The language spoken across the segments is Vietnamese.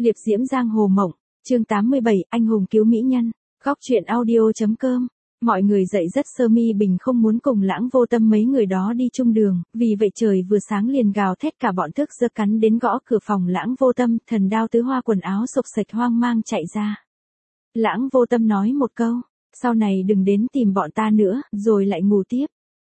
Liệp diễm giang hồ mộng, chương 87, anh hùng cứu mỹ nhân, góc truyện audio.com. Mọi người dậy rất sơ, Mi Bình không muốn cùng Lãng Vô Tâm mấy người đó đi chung đường, vì vậy trời vừa sáng liền gào thét cả bọn thức giơ cắn đến gõ cửa phòng Lãng Vô Tâm. Thần Đao Tứ Hoa quần áo xộc xệch hoang mang chạy ra. Lãng Vô Tâm nói một câu, sau này đừng đến tìm bọn ta nữa, rồi lại ngủ tiếp.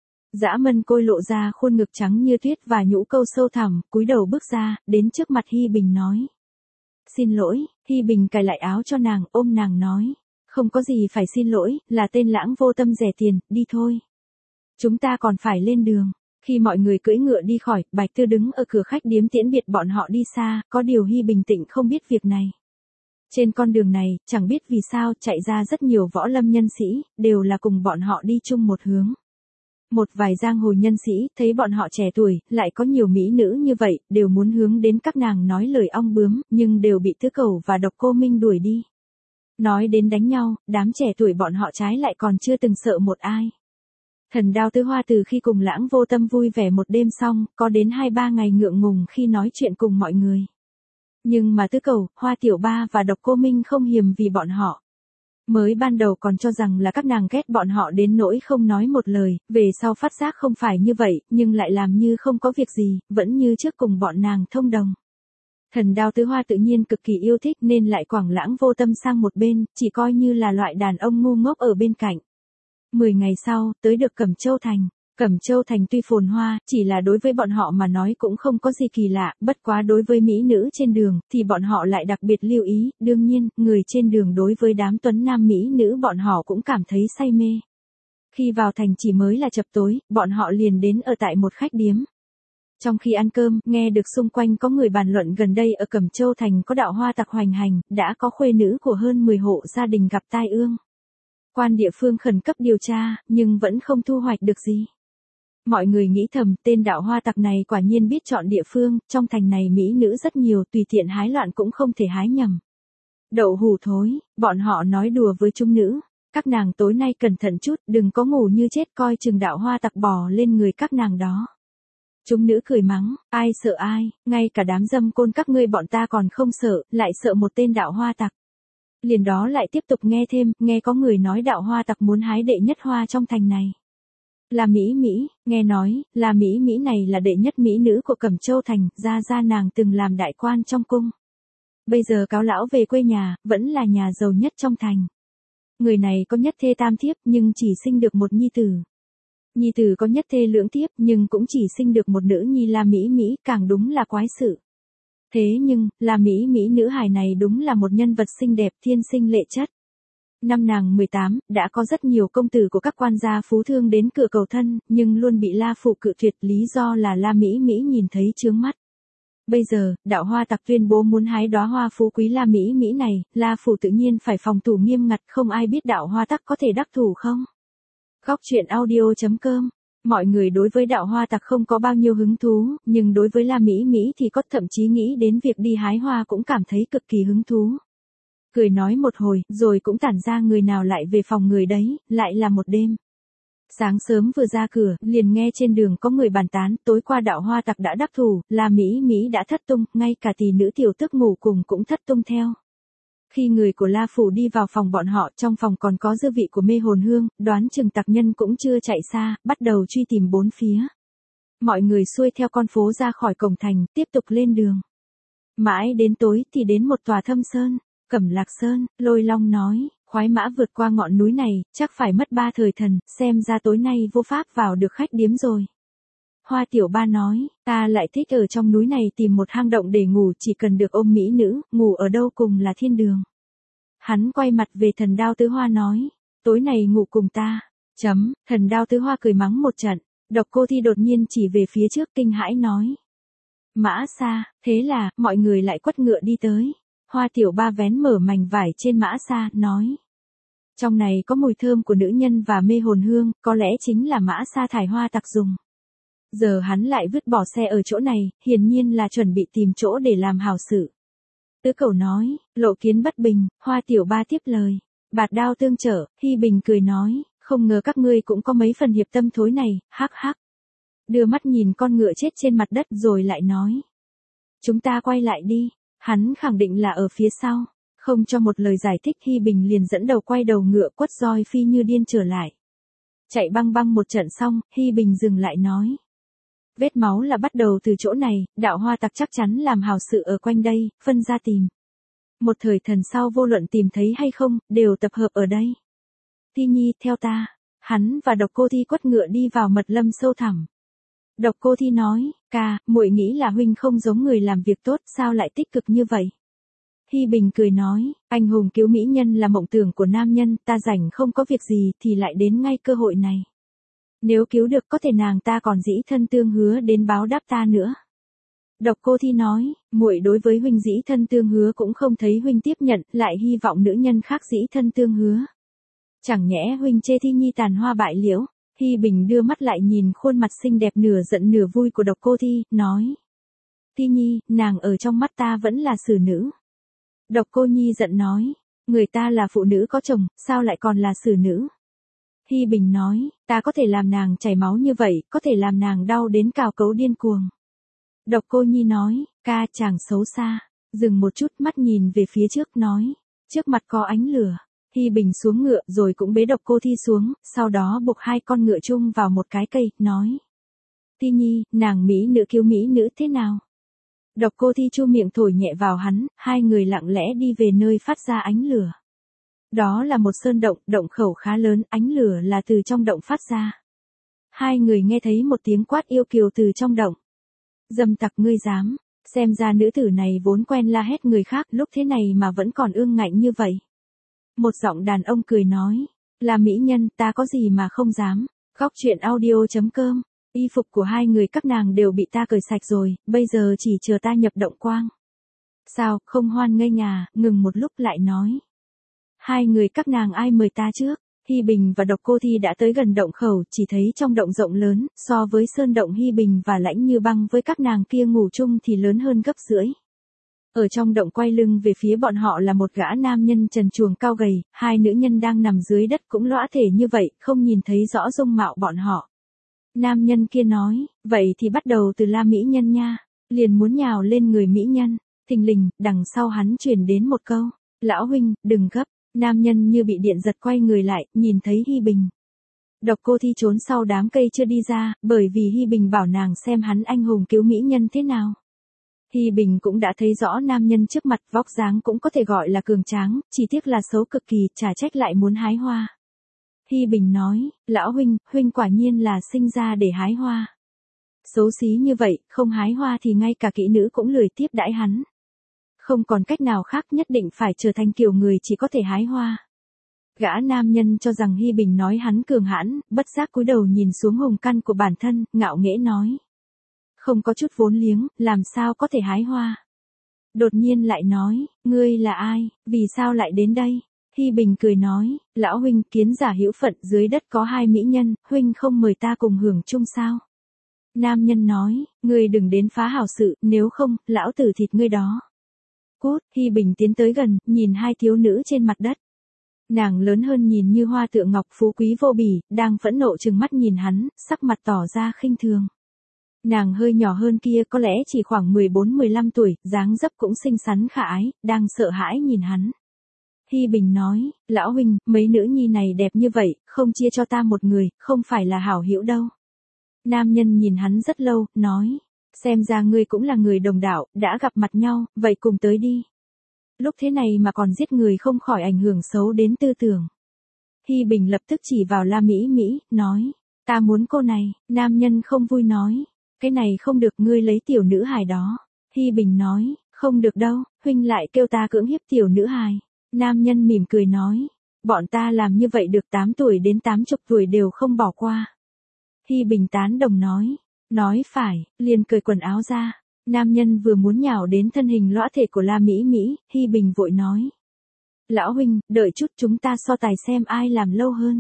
Dã Mân Côi lộ ra khuôn ngực trắng như tuyết và nhũ câu sâu thẳm, cúi đầu bước ra, đến trước mặt Hi Bình nói. Xin lỗi. Hi Bình cài lại áo cho nàng, ôm nàng nói. Không có gì phải xin lỗi, là tên Lãng Vô Tâm rẻ tiền, đi thôi. Chúng ta còn phải lên đường. Khi mọi người cưỡi ngựa đi khỏi, Bạch Tư đứng ở cửa khách điếm tiễn biệt bọn họ đi xa, có điều Hi Bình Tịnh không biết việc này. Trên con đường này, chẳng biết vì sao chạy ra rất nhiều võ lâm nhân sĩ, đều là cùng bọn họ đi chung một hướng. Một vài giang hồ nhân sĩ, thấy bọn họ trẻ tuổi, lại có nhiều mỹ nữ như vậy, đều muốn hướng đến các nàng nói lời ong bướm, nhưng đều bị Tứ Cẩu và Độc Cô Minh đuổi đi. Nói đến đánh nhau, đám trẻ tuổi bọn họ trái lại còn chưa từng sợ một ai. Thần Đao Tứ Hoa từ khi cùng Lãng Vô Tâm vui vẻ một đêm xong, có đến 2-3 ngày ngượng ngùng khi nói chuyện cùng mọi người. Nhưng mà Tứ Cẩu, Hoa Tiểu Ba và Độc Cô Minh không hiềm vì bọn họ. Mới ban đầu còn cho rằng là các nàng ghét bọn họ đến nỗi không nói một lời, về sau phát giác không phải như vậy, nhưng lại làm như không có việc gì, vẫn như trước cùng bọn nàng thông đồng. Thần Đao Tứ Hoa tự nhiên cực kỳ yêu thích nên lại quẳng Lãng Vô Tâm sang một bên, chỉ coi như là loại đàn ông ngu ngốc ở bên cạnh. 10 ngày sau, tới được Cẩm Châu Thành. Cẩm Châu Thành tuy phồn hoa, chỉ là đối với bọn họ mà nói cũng không có gì kỳ lạ, bất quá đối với mỹ nữ trên đường, thì bọn họ lại đặc biệt lưu ý, đương nhiên, người trên đường đối với đám tuấn nam mỹ nữ bọn họ cũng cảm thấy say mê. Khi vào thành chỉ mới là chập tối, bọn họ liền đến ở tại một khách điếm. Trong khi ăn cơm, nghe được xung quanh có người bàn luận gần đây ở Cẩm Châu Thành có đạo hoa tặc hoành hành, đã có khuê nữ của hơn 10 hộ gia đình gặp tai ương. Quan địa phương khẩn cấp điều tra, nhưng vẫn không thu hoạch được gì. Mọi người nghĩ thầm, tên đạo hoa tặc này quả nhiên biết chọn địa phương, trong thành này mỹ nữ rất nhiều, tùy tiện hái loạn cũng không thể hái nhầm. Đậu hủ thối, bọn họ nói đùa với chúng nữ, các nàng tối nay cẩn thận chút, đừng có ngủ như chết, coi chừng đạo hoa tặc bò lên người các nàng đó. Chúng nữ cười mắng, ai sợ ai, ngay cả đám dâm côn các ngươi bọn ta còn không sợ, lại sợ một tên đạo hoa tặc. Liền đó lại tiếp tục nghe thêm, nghe có người nói đạo hoa tặc muốn hái đệ nhất hoa trong thành này. Là Mỹ Mỹ, nghe nói, là Mỹ Mỹ này là đệ nhất mỹ nữ của Cẩm Châu Thành, ra nàng từng làm đại quan trong cung. Bây giờ cáo lão về quê nhà, vẫn là nhà giàu nhất trong thành. Người này có nhất thê tam thiếp nhưng chỉ sinh được một nhi tử. Nhi tử có nhất thê lưỡng thiếp nhưng cũng chỉ sinh được một nữ nhi là Mỹ Mỹ, càng đúng là quái sự. Thế nhưng, là Mỹ Mỹ nữ hài này đúng là một nhân vật xinh đẹp thiên sinh lệ chất. Năm nàng 18, đã có rất nhiều công tử của các quan gia phú thương đến cửa cầu thân, nhưng luôn bị La Phủ cự tuyệt, lý do là La Mỹ Mỹ nhìn thấy chướng mắt. Bây giờ, đạo hoa tặc tuyên bố muốn hái đóa hoa phú quý La Mỹ Mỹ này, La Phủ tự nhiên phải phòng thủ nghiêm ngặt, không ai biết đạo hoa tặc có thể đắc thủ không. Góc truyện audio.com. Mọi người đối với đạo hoa tặc không có bao nhiêu hứng thú, nhưng đối với La Mỹ Mỹ thì có, thậm chí nghĩ đến việc đi hái hoa cũng cảm thấy cực kỳ hứng thú. Cười nói một hồi, rồi cũng tản ra người nào lại về phòng người đấy, lại là một đêm. Sáng sớm vừa ra cửa, liền nghe trên đường có người bàn tán, tối qua đạo hoa tặc đã đắc thủ, là Mỹ Mỹ đã thất tung, ngay cả tỷ nữ tiểu tước ngủ cùng cũng thất tung theo. Khi người của La Phủ đi vào phòng bọn họ, trong phòng còn có dư vị của mê hồn hương, đoán chừng tặc nhân cũng chưa chạy xa, bắt đầu truy tìm bốn phía. Mọi người xuôi theo con phố ra khỏi cổng thành, tiếp tục lên đường. Mãi đến tối thì đến một tòa thâm sơn. Cẩm Lạc Sơn, Lôi Long nói, khoái mã vượt qua ngọn núi này, chắc phải mất 3 thời thần, xem ra tối nay vô pháp vào được khách điếm rồi. Hoa Tiểu Ba nói, ta lại thích ở trong núi này tìm một hang động để ngủ, chỉ cần được ôm mỹ nữ, ngủ ở đâu cùng là thiên đường. Hắn quay mặt về Thần Đao Tứ Hoa nói, tối này ngủ cùng ta. Thần Đao Tứ Hoa cười mắng một trận, Độc Cô Thi đột nhiên chỉ về phía trước kinh hãi nói. Mã Sa, thế là, mọi người lại quất ngựa đi tới. Hoa Tiểu Ba vén mở mảnh vải trên mã sa, nói. Trong này có mùi thơm của nữ nhân và mê hồn hương, có lẽ chính là mã sa thải hoa tặc dùng. Giờ hắn lại vứt bỏ xe ở chỗ này, hiển nhiên là chuẩn bị tìm chỗ để làm hảo sự. Tứ Cẩu nói, lộ kiến bất bình, Hoa Tiểu Ba tiếp lời. Bạt đao tương trở, Hi Bình cười nói, không ngờ các ngươi cũng có mấy phần hiệp tâm thối này, hắc hắc. Đưa mắt nhìn con ngựa chết trên mặt đất rồi lại nói. Chúng ta quay lại đi. Hắn khẳng định là ở phía sau. Không cho một lời giải thích Hy Bình liền dẫn đầu quay đầu ngựa quất roi phi như điên trở lại. Chạy băng băng một trận xong, Hy Bình dừng lại nói. Vết máu là bắt đầu từ chỗ này, đạo hoa tặc chắc chắn làm hào sự ở quanh đây, phân ra tìm. Một thời thần sau vô luận tìm thấy hay không, đều tập hợp ở đây. Thi Nhi, theo ta. Hắn và Độc Cô Thi quất ngựa đi vào mật lâm sâu thẳm. Độc Cô Thi nói, ca, muội nghĩ là huynh không giống người làm việc tốt, sao lại tích cực như vậy? Hy Bình cười nói, anh hùng cứu mỹ nhân là mộng tưởng của nam nhân, ta rảnh không có việc gì thì lại đến ngay cơ hội này. Nếu cứu được có thể nàng ta còn dĩ thân tương hứa đến báo đáp ta nữa. Độc Cô Thi nói, muội đối với huynh dĩ thân tương hứa cũng không thấy huynh tiếp nhận, lại hy vọng nữ nhân khác dĩ thân tương hứa. Chẳng nhẽ huynh chê Thi Nhi tàn hoa bại liễu? Hy Bình đưa mắt lại nhìn khuôn mặt xinh đẹp nửa giận nửa vui của Độc Cô Thi, nói. Thi Nhi, nàng ở trong mắt ta vẫn là xử nữ. Độc Cô Nhi giận nói, người ta là phụ nữ có chồng, sao lại còn là xử nữ? Hy Bình nói, ta có thể làm nàng chảy máu như vậy, có thể làm nàng đau đến cào cấu điên cuồng. Độc Cô Nhi nói, ca chàng xấu xa, dừng một chút mắt nhìn về phía trước nói, trước mặt có ánh lửa. Hy Bình xuống ngựa rồi cũng bế Độc Cô Thi xuống, sau đó buộc hai con ngựa chung vào một cái cây, nói. Thi Nhi, nàng mỹ nữ cứu mỹ nữ thế nào? Độc Cô Thi chu miệng thổi nhẹ vào hắn, hai người lặng lẽ đi về nơi phát ra ánh lửa. Đó là một sơn động, động khẩu khá lớn, ánh lửa là từ trong động phát ra. Hai người nghe thấy một tiếng quát yêu kiều từ trong động. Dâm tặc ngươi dám, xem ra nữ tử này vốn quen la hét người khác, lúc thế này mà vẫn còn ương ngạnh như vậy. Một giọng đàn ông cười nói, là mỹ nhân, ta có gì mà không dám. Góc truyện audio.com. Y phục của hai người các nàng đều bị ta cởi sạch rồi, bây giờ chỉ chờ ta nhập động quang. Sao, không hoan nghênh à, ngừng một lúc lại nói. Hai người các nàng ai mời ta trước? Hy Bình và Độc Cô Thi đã tới gần động khẩu, chỉ thấy trong động rộng lớn, so với sơn động Hy Bình và Lãnh Như Băng với các nàng kia ngủ chung thì lớn hơn gấp rưỡi. Ở trong động quay lưng về phía bọn họ là một gã nam nhân trần truồng cao gầy, hai nữ nhân đang nằm dưới đất cũng lõa thể như vậy, không nhìn thấy rõ dung mạo bọn họ. Nam nhân kia nói, vậy thì bắt đầu từ la mỹ nhân nha, liền muốn nhào lên người mỹ nhân, thình lình, đằng sau hắn truyền đến một câu, lão huynh, đừng gấp, nam nhân như bị điện giật quay người lại, nhìn thấy Hy Bình. Độc Cô Thi trốn sau đám cây chưa đi ra, bởi vì Hy Bình bảo nàng xem hắn anh hùng cứu mỹ nhân thế nào. Hy Bình cũng đã thấy rõ nam nhân trước mặt, vóc dáng cũng có thể gọi là cường tráng, chỉ tiếc là xấu cực kỳ, chả trách lại muốn hái hoa. Hy Bình nói, lão huynh, huynh quả nhiên là sinh ra để hái hoa. Xấu xí như vậy, không hái hoa thì ngay cả kỹ nữ cũng lười tiếp đãi hắn. Không còn cách nào khác, nhất định phải trở thành kiểu người chỉ có thể hái hoa. Gã nam nhân cho rằng Hy Bình nói hắn cường hãn, bất giác cúi đầu nhìn xuống hùng căn của bản thân, ngạo nghễ nói. Không có chút vốn liếng, làm sao có thể hái hoa. Đột nhiên lại nói, ngươi là ai, vì sao lại đến đây? Hy Bình cười nói, lão huynh, kiến giả hữu phận, dưới đất có hai mỹ nhân, huynh không mời ta cùng hưởng chung sao? Nam nhân nói, ngươi đừng đến phá hảo sự, nếu không, lão tử thịt ngươi đó. Cút, Hy Bình tiến tới gần, nhìn hai thiếu nữ trên mặt đất. Nàng lớn hơn nhìn như hoa tượng ngọc, phú quý vô bỉ, đang phẫn nộ trừng mắt nhìn hắn, sắc mặt tỏ ra khinh thường. Nàng hơi nhỏ hơn kia có lẽ chỉ khoảng 14-15 tuổi, dáng dấp cũng xinh xắn khả ái, đang sợ hãi nhìn hắn. Hy Bình nói, lão huynh, mấy nữ nhi này đẹp như vậy, không chia cho ta một người, không phải là hảo hữu đâu. Nam nhân nhìn hắn rất lâu, nói, xem ra ngươi cũng là người đồng đạo, đã gặp mặt nhau, vậy cùng tới đi. Lúc thế này mà còn giết người không khỏi ảnh hưởng xấu đến tư tưởng. Hy Bình lập tức chỉ vào La Mỹ Mỹ, nói, ta muốn cô này. Nam nhân không vui nói, cái này không được, ngươi lấy tiểu nữ hài đó. Hy Bình nói, không được đâu, huynh lại kêu ta cưỡng hiếp tiểu nữ hài. Nam nhân mỉm cười nói, bọn ta làm như vậy được 8 tuổi đến 80 tuổi đều không bỏ qua. Hy Bình tán đồng nói phải, liền cởi quần áo ra. Nam nhân vừa muốn nhào đến thân hình lõa thể của La Mỹ Mỹ, Hy Bình vội nói. Lão huynh, đợi chút chúng ta so tài xem ai làm lâu hơn.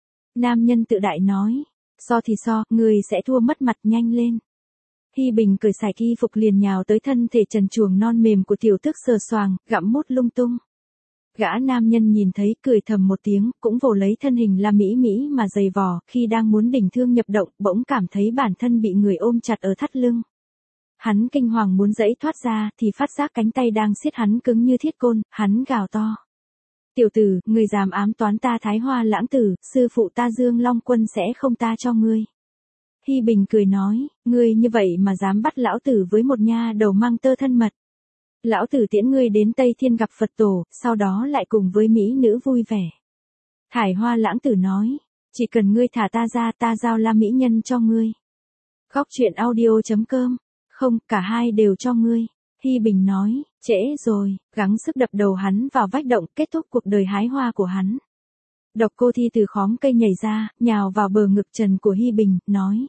Nam nhân tự đại nói, so thì so, người sẽ thua mất mặt, nhanh lên. Hy Bình cởi sạch y phục liền nhào tới thân thể trần truồng non mềm của tiểu tước sờ soàng, gặm mút lung tung. Gã nam nhân nhìn thấy cười thầm một tiếng, cũng vồ lấy thân hình La Mỹ Mỹ mà giày vò, khi đang muốn đỉnh thương nhập động, bỗng cảm thấy bản thân bị người ôm chặt ở thắt lưng. Hắn kinh hoàng muốn giãy thoát ra thì phát giác cánh tay đang siết hắn cứng như thiết côn, hắn gào to. Tiểu tử, ngươi dám ám toán ta Thái Hoa lãng tử, sư phụ ta Dương Long Quân sẽ không tha cho ngươi. Hi Bình cười nói, ngươi như vậy mà dám bắt lão tử với một nha đầu mang tơ thân mật. Lão tử tiễn ngươi đến Tây Thiên gặp Phật tổ, sau đó lại cùng với mỹ nữ vui vẻ. Thái Hoa lãng tử nói, chỉ cần ngươi thả ta ra ta giao La mỹ nhân cho ngươi. Góc truyện audio.com, không, cả hai đều cho ngươi. Hi Bình nói, trễ rồi, gắng sức đập đầu hắn vào vách động, kết thúc cuộc đời hái hoa của hắn. Độc Cô Thi từ khóm cây nhảy ra, nhào vào bờ ngực trần của Hi Bình, nói.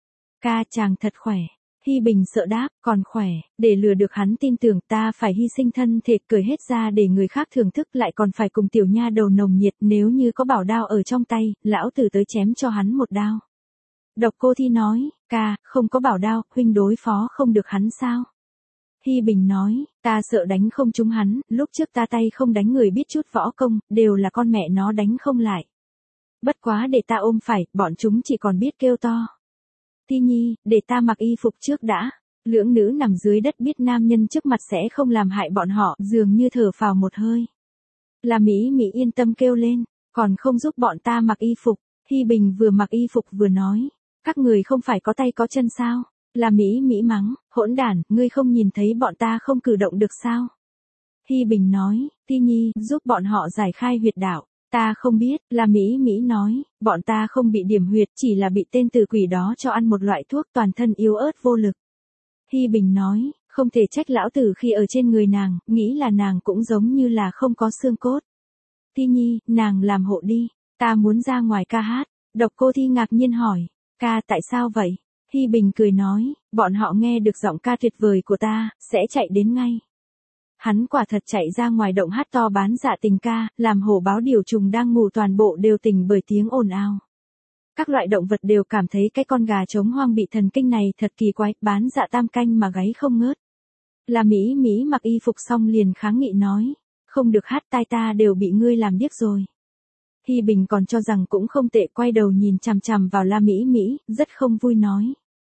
Ca chàng thật khỏe. Hi Bình sợ đáp, còn khỏe, để lừa được hắn tin tưởng ta phải hy sinh thân thể cởi hết ra để người khác thưởng thức lại còn phải cùng tiểu nha đầu nồng nhiệt, nếu như có bảo đao ở trong tay, lão tử tới chém cho hắn một đao. Độc Cô Thi nói, ca, không có bảo đao, huynh đối phó không được hắn sao? Hi Bình nói, ta sợ đánh không trúng hắn, lúc trước ta tay không đánh người biết chút võ công, đều là con mẹ nó đánh không lại. Bất quá để ta ôm phải, bọn chúng chỉ còn biết kêu to. Ti Nhi, để ta mặc y phục trước đã. Lưỡng nữ nằm dưới đất biết nam nhân trước mặt sẽ không làm hại bọn họ, dường như thở phào một hơi. La Mỹ Mỹ yên tâm kêu lên, còn không giúp bọn ta mặc y phục. Hi Bình vừa mặc y phục vừa nói, các người không phải có tay có chân sao? La Mỹ Mỹ mắng, hỗn đản, ngươi không nhìn thấy bọn ta không cử động được sao? Hi Bình nói, Ti Nhi, giúp bọn họ giải khai huyệt đạo. Ta không biết, La Mỹ Mỹ nói, bọn ta không bị điểm huyệt, chỉ là bị tên tử quỷ đó cho ăn một loại thuốc toàn thân yếu ớt vô lực. Hi Bình nói, không thể trách lão tử khi ở trên người nàng, nghĩ là nàng cũng giống như là không có xương cốt. Ti Nhi, nàng làm hộ đi, ta muốn ra ngoài ca hát. Độc Cô Thi ngạc nhiên hỏi, ca tại sao vậy? Hi Bình cười nói, bọn họ nghe được giọng ca tuyệt vời của ta, sẽ chạy đến ngay. Hắn quả thật chạy ra ngoài động hát to bán dạ tình ca, làm hổ báo điều trùng đang ngủ toàn bộ đều tỉnh bởi tiếng ồn ào. Các loại động vật đều cảm thấy cái con gà trống hoang bị thần kinh này thật kỳ quái, bán dạ tam canh mà gáy không ngớt. La Mỹ Mỹ mặc y phục xong liền kháng nghị nói, không được hát, tai ta đều bị ngươi làm điếc rồi. Hi Bình còn cho rằng cũng không tệ, quay đầu nhìn chằm chằm vào La Mỹ Mỹ, rất không vui nói.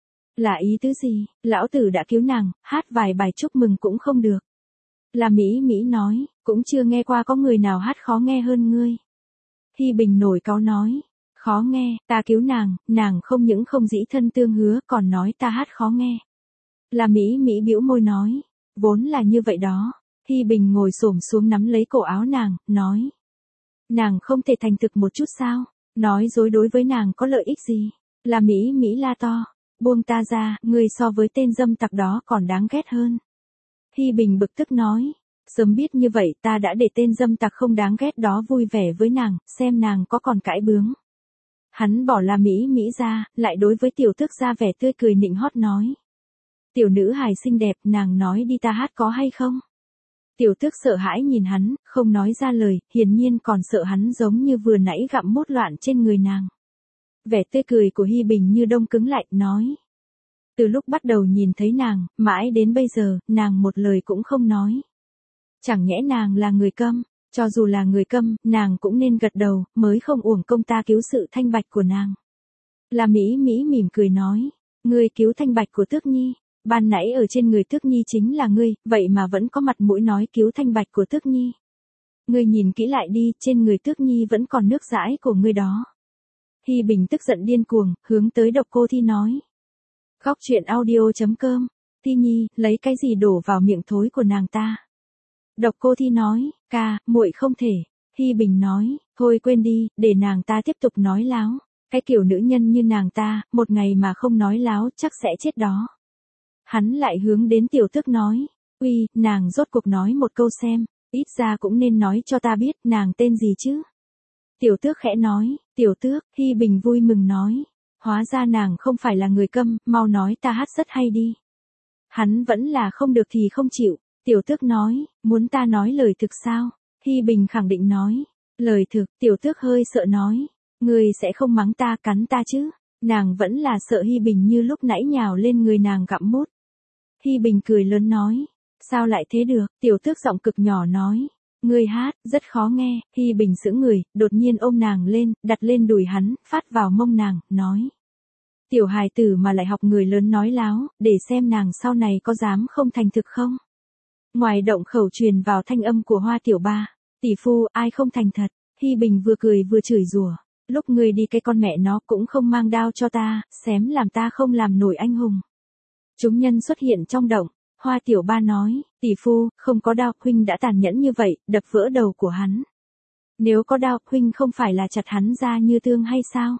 Là ý tứ gì, lão tử đã cứu nàng, hát vài bài chúc mừng cũng không được. La Mỹ Mỹ nói, cũng chưa nghe qua có người nào hát khó nghe hơn ngươi. Hi Bình nổi cáu nói, khó nghe, ta cứu nàng, nàng không những không dĩ thân tương hứa còn nói ta hát khó nghe. La Mỹ Mỹ bĩu môi nói, vốn là như vậy đó. Hi Bình ngồi xổm xuống nắm lấy cổ áo nàng, nói. Nàng không thể thành thực một chút sao, nói dối đối với nàng có lợi ích gì. La Mỹ Mỹ la to, buông ta ra, ngươi so với tên dâm tặc đó còn đáng ghét hơn. Hi Bình bực tức nói, sớm biết như vậy ta đã để tên dâm tặc không đáng ghét đó vui vẻ với nàng, xem nàng có còn cãi bướng. Hắn bỏ La Mỹ Mỹ ra, lại đối với tiểu tước ra vẻ tươi cười nịnh hót nói. Tiểu nữ hài xinh đẹp, nàng nói đi ta hát có hay không? Tiểu tước sợ hãi nhìn hắn, không nói ra lời, hiển nhiên còn sợ hắn giống như vừa nãy gặm mốt loạn trên người nàng. Vẻ tươi cười của Hi Bình như đông cứng lại, nói. Từ lúc bắt đầu nhìn thấy nàng, mãi đến bây giờ, nàng một lời cũng không nói. Chẳng nhẽ nàng là người câm, cho dù là người câm, nàng cũng nên gật đầu, mới không uổng công ta cứu sự thanh bạch của nàng. La Mỹ Mỹ mỉm cười nói, ngươi cứu thanh bạch của Tước Nhi, ban nãy ở trên người Tước Nhi chính là ngươi, vậy mà vẫn có mặt mũi nói cứu thanh bạch của Tước Nhi. Ngươi nhìn kỹ lại đi, trên người Tước Nhi vẫn còn nước dãi của ngươi đó. Hi Bình tức giận điên cuồng, hướng tới Độc Cô Thi nói. Góc truyện audio.com, Ti Nhi, lấy cái gì đổ vào miệng thối của nàng ta? Độc Cô Thi nói, ca, muội không thể. Hi Bình nói, thôi quên đi, để nàng ta tiếp tục nói láo. Cái kiểu nữ nhân như nàng ta, một ngày mà không nói láo chắc sẽ chết đó. Hắn lại hướng đến tiểu tước nói, uy, nàng rốt cuộc nói một câu xem, ít ra cũng nên nói cho ta biết nàng tên gì chứ. Tiểu tước khẽ nói, tiểu tước, Hi Bình vui mừng nói. Hóa ra nàng không phải là người câm, mau nói ta hát rất hay đi. Hắn vẫn là không được thì không chịu. Tiểu tước nói, muốn ta nói lời thực sao? Hi Bình khẳng định nói, lời thực. Tiểu tước hơi sợ nói, ngươi sẽ không mắng ta, cắn ta chứ? Nàng vẫn là sợ Hi Bình như lúc nãy nhào lên người nàng gặm mút. Hi Bình cười lớn nói, sao lại thế được? Tiểu tước giọng cực nhỏ nói, ngươi hát rất khó nghe. Hi Bình sững người, đột nhiên ôm nàng lên, đặt lên đùi hắn, phát vào mông nàng, nói. Tiểu hài tử mà lại học người lớn nói láo, để xem nàng sau này có dám không thành thực không. Ngoài động khẩu truyền vào thanh âm của Hoa Tiểu Ba, tỷ phu, ai không thành thật. Hi Bình vừa cười vừa chửi rủa, lúc ngươi đi cái con mẹ nó cũng không mang đao cho ta, xém làm ta không làm nổi anh hùng. Chúng nhân xuất hiện trong động, Hoa Tiểu Ba nói, tỷ phu, không có đao, huynh đã tàn nhẫn như vậy, đập vỡ đầu của hắn. Nếu có đao, huynh không phải là chặt hắn ra như tương hay sao?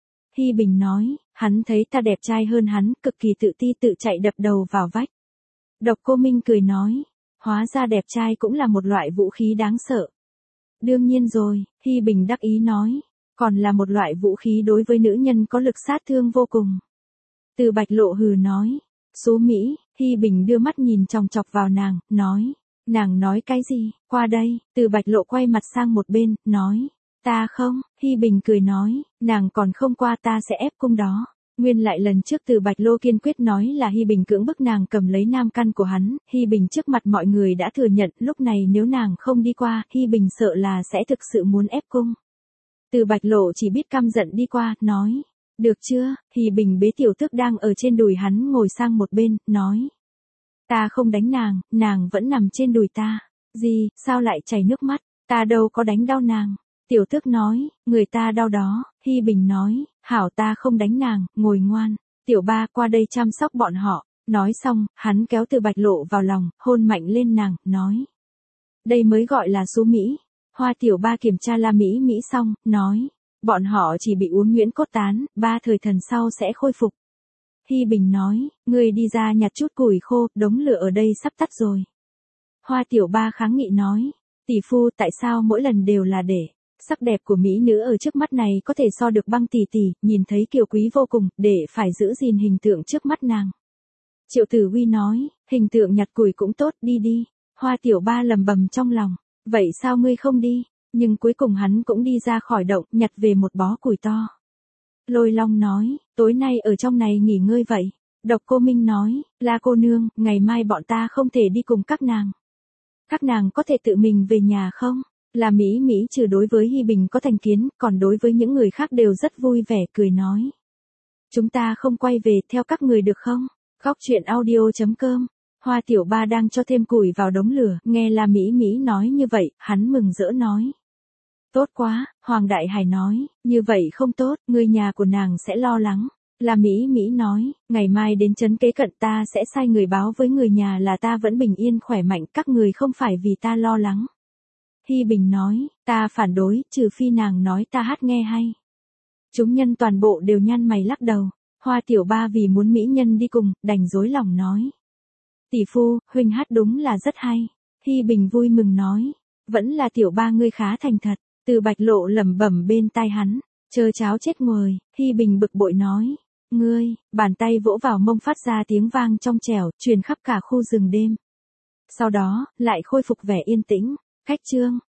Hi Bình nói, hắn thấy ta đẹp trai hơn hắn, cực kỳ tự ti tự chạy đập đầu vào vách. Độc Cô Minh cười nói, hóa ra đẹp trai cũng là một loại vũ khí đáng sợ. Đương nhiên rồi, Hi Bình đắc ý nói, còn là một loại vũ khí đối với nữ nhân có lực sát thương vô cùng. Từ Bạch Lộ hừ nói, số Mỹ, Hi Bình đưa mắt nhìn chòng chọc vào nàng, nói, nàng nói cái gì, qua đây, Từ Bạch Lộ quay mặt sang một bên, nói, ta không, Hi Bình cười nói, nàng còn không qua ta sẽ ép cung đó. Nguyên lại lần trước Từ Bạch Lô kiên quyết nói là Hi Bình cưỡng bức nàng cầm lấy nam căn của hắn, Hi Bình trước mặt mọi người đã thừa nhận, lúc này nếu nàng không đi qua, Hi Bình sợ là sẽ thực sự muốn ép cung. Từ Bạch Lộ chỉ biết căm giận đi qua, nói, được chưa, Hi Bình bế tiểu tước đang ở trên đùi hắn ngồi sang một bên, nói, ta không đánh nàng, nàng vẫn nằm trên đùi ta. Gì, sao lại chảy nước mắt, ta đâu có đánh đau nàng. Tiểu tước nói, người ta đau đó. Hi Bình nói, hảo ta không đánh nàng, ngồi ngoan. Tiểu Ba qua đây chăm sóc bọn họ. Nói xong, hắn kéo Từ Bạch Lộ vào lòng, hôn mạnh lên nàng, nói. Đây mới gọi là số Mỹ. Hoa Tiểu Ba kiểm tra La Mỹ Mỹ xong, nói. Bọn họ chỉ bị uống nhuyễn cốt tán, 3 thời thần sau sẽ khôi phục. Hi Bình nói, ngươi đi ra nhặt chút củi khô, đống lửa ở đây sắp tắt rồi. Hoa Tiểu Ba kháng nghị nói, tỷ phu tại sao mỗi lần đều là để. Sắc đẹp của mỹ nữ ở trước mắt này có thể so được Băng tỷ tỷ, nhìn thấy kiều quý vô cùng, để phải giữ gìn hình tượng trước mắt nàng. Triệu Tử Huy nói, hình tượng nhặt củi cũng tốt, đi đi. Hoa Tiểu Ba lầm bầm trong lòng, vậy sao ngươi không đi? Nhưng cuối cùng hắn cũng đi ra khỏi động, nhặt về một bó củi to. Lôi Long nói, tối nay ở trong này nghỉ ngơi vậy. Độc Cô Minh nói, La cô nương, ngày mai bọn ta không thể đi cùng các nàng. Các nàng có thể tự mình về nhà không? Là Mỹ Mỹ trừ đối với Hi Bình có thành kiến, còn đối với những người khác đều rất vui vẻ, cười nói. Chúng ta không quay về theo các người được không? Góc truyện audio.com. Hoa Tiểu Ba đang cho thêm củi vào đống lửa, nghe là Mỹ Mỹ nói như vậy, hắn mừng rỡ nói. Tốt quá, Hoàng Đại Hải nói, như vậy không tốt, người nhà của nàng sẽ lo lắng. Là Mỹ Mỹ nói, ngày mai đến trấn kế cận ta sẽ sai người báo với người nhà là ta vẫn bình yên khỏe mạnh, các người không phải vì ta lo lắng. Hi Bình nói, ta phản đối, trừ phi nàng nói ta hát nghe hay. Chúng nhân toàn bộ đều nhăn mày lắc đầu. Hoa Tiểu Ba vì muốn mỹ nhân đi cùng, đành dối lòng nói. Tỷ phu, huynh hát đúng là rất hay. Hi Bình vui mừng nói, vẫn là Tiểu Ba ngươi khá thành thật. Từ Bạch Lộ lẩm bẩm bên tai hắn, chớ cháo chết nguồi. Hi Bình bực bội nói, ngươi, bàn tay vỗ vào mông phát ra tiếng vang trong trẻo, truyền khắp cả khu rừng đêm. Sau đó, lại khôi phục vẻ yên tĩnh. Khách chương.